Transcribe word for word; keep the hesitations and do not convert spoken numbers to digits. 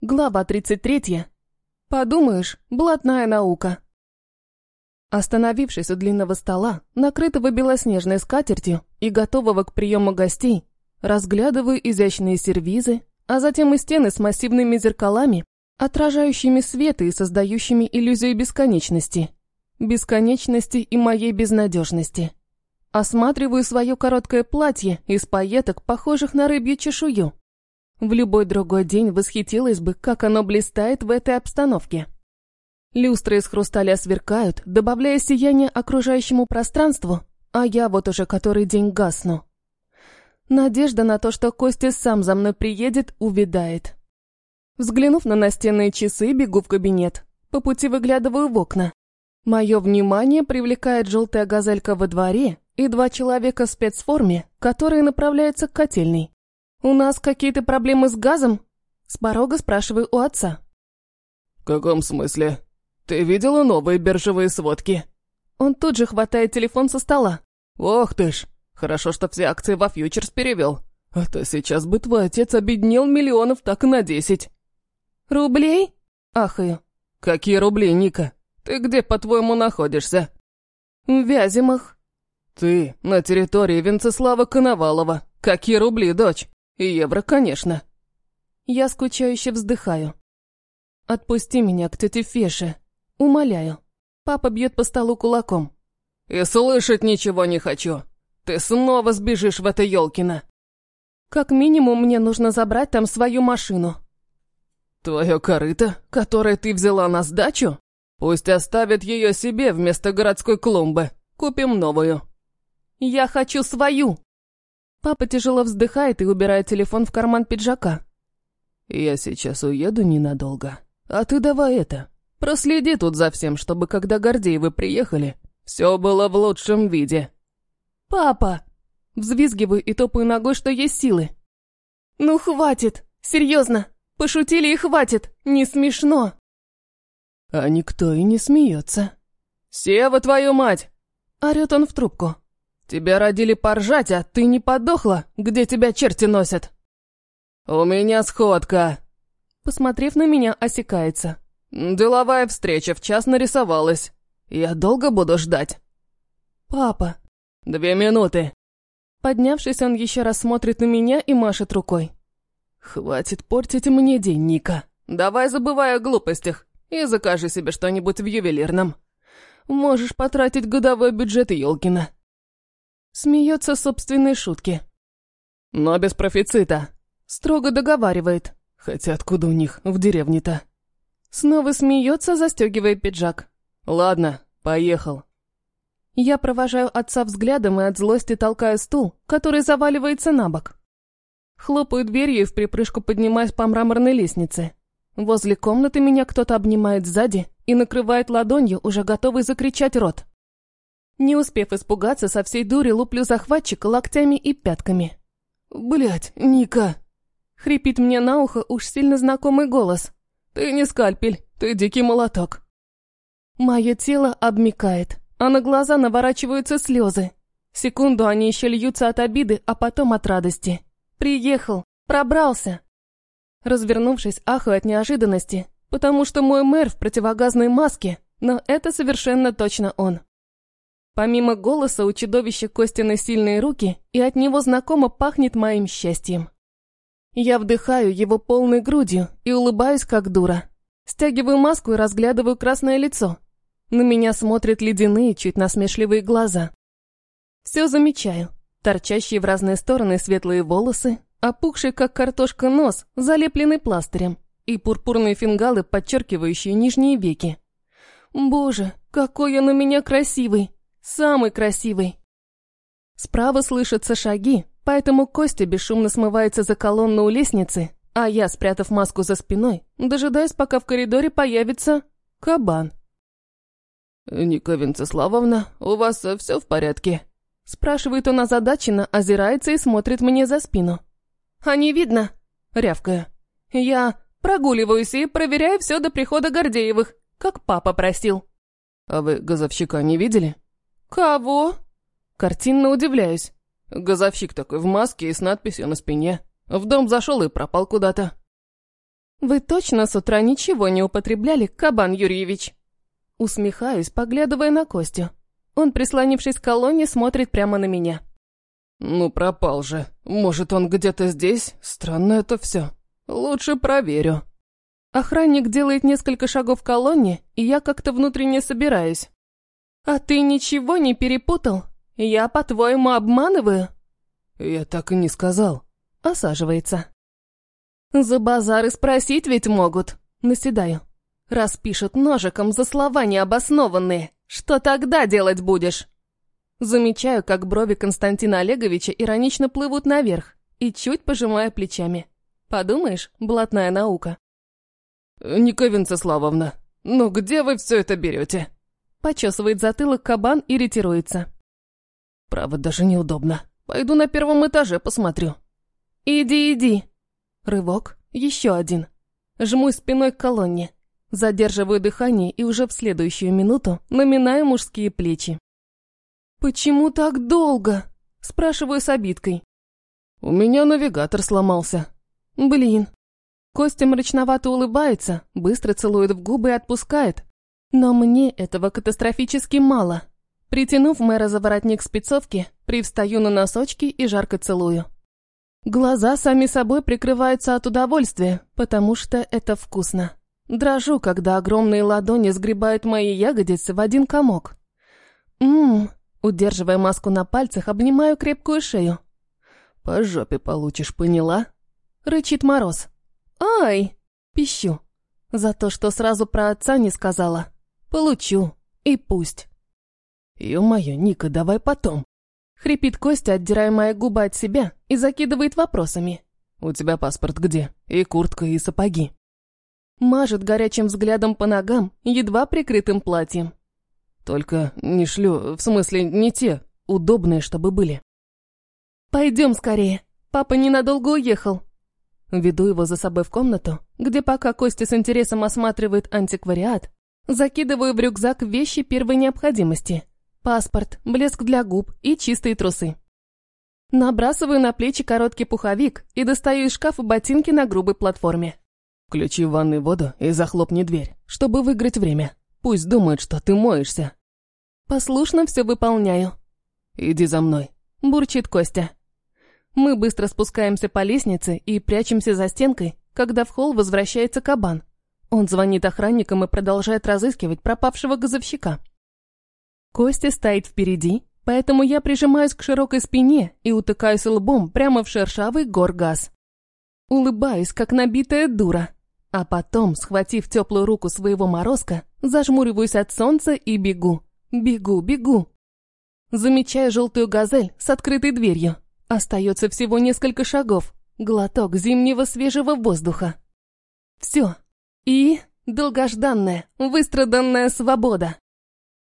Глава тридцать третья. Подумаешь, блатная наука. Остановившись у длинного стола, накрытого белоснежной скатертью и готового к приему гостей, разглядываю изящные сервизы, а затем и стены с массивными зеркалами, отражающими свет и создающими иллюзию бесконечности. Бесконечности и моей безнадежности. Осматриваю свое короткое платье из пайеток, похожих на рыбью чешую. В любой другой день восхитилась бы, как оно блистает в этой обстановке. Люстры из хрусталя сверкают, добавляя сияние окружающему пространству, а я вот уже который день гасну. Надежда на то, что Костя сам за мной приедет, увядает. Взглянув на настенные часы, бегу в кабинет. По пути выглядываю в окна. Мое внимание привлекает желтая газелька во дворе и два человека в спецформе, которые направляются к котельной. «У нас какие-то проблемы с газом?» С порога спрашиваю у отца. «В каком смысле? Ты видела новые биржевые сводки?» Он тут же хватает телефон со стола. «Ох ты ж, хорошо, что все акции во фьючерс перевел. А то сейчас бы твой отец обеднел миллионов так на десять». «Рублей?» Ахаю. «Какие рубли, Ника? Ты где, по-твоему, находишься?» «В Вяземах». «Ты на территории Венцеслава Коновалова. Какие рубли, дочь? И евро, конечно». Я скучающе вздыхаю. «Отпусти меня к тете Феше. Умоляю». Папа бьет по столу кулаком. «И слышать ничего не хочу. Ты снова сбежишь в это Ёлкино». «Как минимум мне нужно забрать там свою машину». «Твое корыто, которое ты взяла на сдачу? Пусть оставят ее себе вместо городской клумбы. Купим новую». «Я хочу свою». Папа тяжело вздыхает и убирает телефон в карман пиджака. «Я сейчас уеду ненадолго. А ты давай это, проследи тут за всем, чтобы когда Гордеевы приехали, все было в лучшем виде». «Папа!» Взвизгиваю и топаю ногой, что есть силы. «Ну хватит! Серьезно! Пошутили и хватит! Не смешно!» А никто и не смеется. «Сева, твою мать!» Орет он в трубку. «Тебя родили поржать, а ты не подохла? Где тебя черти носят?» «У меня сходка!» Посмотрев на меня, осекается. «Деловая встреча в час нарисовалась. Я долго буду ждать?» «Папа!» «Две минуты!» Поднявшись, он еще раз смотрит на меня и машет рукой. «Хватит портить мне день, Ника. Давай забывай о глупостях и закажи себе что-нибудь в ювелирном. Можешь потратить годовой бюджет Ёлкина». Смеется собственной шутки. «Но без профицита», — строго договаривает. «Хотя откуда у них в деревне-то?» Снова смеется, застегивает пиджак. «Ладно, поехал». Я провожаю отца взглядом и от злости толкаю стул, который заваливается на бок. Хлопаю дверью и в припрыжку поднимаюсь по мраморной лестнице. Возле комнаты меня кто-то обнимает сзади и накрывает ладонью, уже готовый закричать рот. Не успев испугаться, со всей дури луплю захватчика локтями и пятками. «Блядь, Ника!» Хрипит мне на ухо уж сильно знакомый голос. «Ты не скальпель, ты дикий молоток». Мое тело обмякает, а на глаза наворачиваются слезы. Секунду они еще льются от обиды, а потом от радости. Приехал, пробрался. Развернувшись, ахаю от неожиданности, потому что мой мэр в противогазной маске, но это совершенно точно он. Помимо голоса у чудовища Костины сильные руки, и от него знакомо пахнет моим счастьем. Я вдыхаю его полной грудью и улыбаюсь как дура. Стягиваю маску и разглядываю красное лицо. На меня смотрят ледяные, чуть насмешливые глаза. Все замечаю. Торчащие в разные стороны светлые волосы, опухший как картошка нос, залепленный пластырем, и пурпурные фингалы, подчеркивающие нижние веки. Боже, какой он у меня красивый! Самый красивый. Справа слышатся шаги, поэтому Костя бесшумно смывается за колонну у лестницы, а я, спрятав маску за спиной, дожидаюсь, пока в коридоре появится кабан. «Ника Венцеславовна, у вас все в порядке?» Спрашивает он озадаченно, озирается и смотрит мне за спину. «А не видно?» Рявкаю. «Я прогуливаюсь и проверяю все до прихода Гордеевых, как папа просил». «А вы газовщика не видели?» «Кого?» Картинно удивляюсь. Газовщик такой в маске и с надписью на спине. В дом зашел и пропал куда-то. Вы точно с утра ничего не употребляли, Кабан Юрьевич? Усмехаюсь, поглядывая на Костю. Он, прислонившись к колонне, смотрит прямо на меня. Ну пропал же. Может, он где-то здесь? Странно это все. Лучше проверю. Охранник делает несколько шагов к колонне, и я как-то внутренне собираюсь. А ты ничего не перепутал? Я, по-твоему, обманываю? Я так и не сказал. Осаживается. За базары спросить ведь могут. Наседаю. Раз пишут ножиком за слова необоснованные, что тогда делать будешь? Замечаю, как брови Константина Олеговича иронично плывут наверх, и чуть пожимаю плечами. Подумаешь, блатная наука. Ника Венцеславовна, ну где вы все это берете? Почесывает затылок Кабан и ретируется. Право, даже неудобно. Пойду на первом этаже посмотрю. Иди, иди. Рывок, еще один. Жмусь спиной к колонне. Задерживаю дыхание и уже в следующую минуту наминаю мужские плечи. «Почему так долго?» – спрашиваю с обидкой. «У меня навигатор сломался». «Блин». Костя мрачновато улыбается, быстро целует в губы и отпускает. Но мне этого катастрофически мало. Притянув мэра за воротник спецовки, привстаю на носочки и жарко целую. Глаза сами собой прикрываются от удовольствия, потому что это вкусно. Дрожу, когда огромные ладони сгребают мои ягодицы в один комок. Ммм, удерживая маску на пальцах, обнимаю крепкую шею. «По жопе получишь, поняла?» — рычит Мороз. «Ай!» — пищу. За то, что сразу про отца не сказала. Получу. И пусть. «Ё-моё, Ника, давай потом!» — хрипит Костя, отдирая мои губы от себя, и закидывает вопросами. «У тебя паспорт где? И куртка, и сапоги?» Мажет горячим взглядом по ногам, едва прикрытым платьем. «Только не шлю, в смысле не те, удобные, чтобы были». «Пойдем скорее, папа ненадолго уехал». Веду его за собой в комнату, где пока Костя с интересом осматривает антиквариат, закидываю в рюкзак вещи первой необходимости. Паспорт, блеск для губ и чистые трусы. Набрасываю на плечи короткий пуховик и достаю из шкафа ботинки на грубой платформе. «Включи в ванной воду и захлопни дверь, чтобы выиграть время. Пусть думают, что ты моешься». Послушно все выполняю. «Иди за мной», — бурчит Костя. Мы быстро спускаемся по лестнице и прячемся за стенкой, когда в холл возвращается Кабан. Он звонит охранникам и продолжает разыскивать пропавшего газовщика. Костя стоит впереди, поэтому я прижимаюсь к широкой спине и утыкаюсь лбом прямо в шершавый горгаз. Улыбаюсь, как набитая дура, а потом, схватив теплую руку своего Морозка, зажмуриваюсь от солнца и бегу, бегу, бегу. Замечаю желтую газель с открытой дверью. Остается всего несколько шагов, глоток зимнего свежего воздуха. Все. И долгожданная, выстраданная свобода.